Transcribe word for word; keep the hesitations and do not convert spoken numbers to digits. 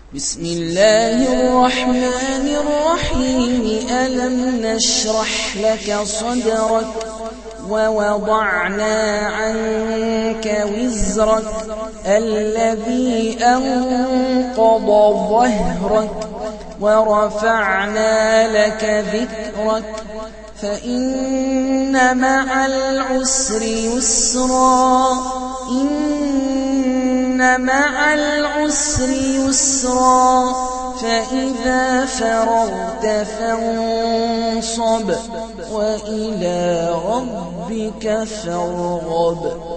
بسم الله الرحمن الرحيم ألم نشرح لك صدرك ووضعنا عنك وزرك الذي أنقض ظهرك ورفعنا لك ذكرك فإن مع العسر يسرا إن مع العسر يسرا فإذا فرغت فانصب وإلى ربك فارغب.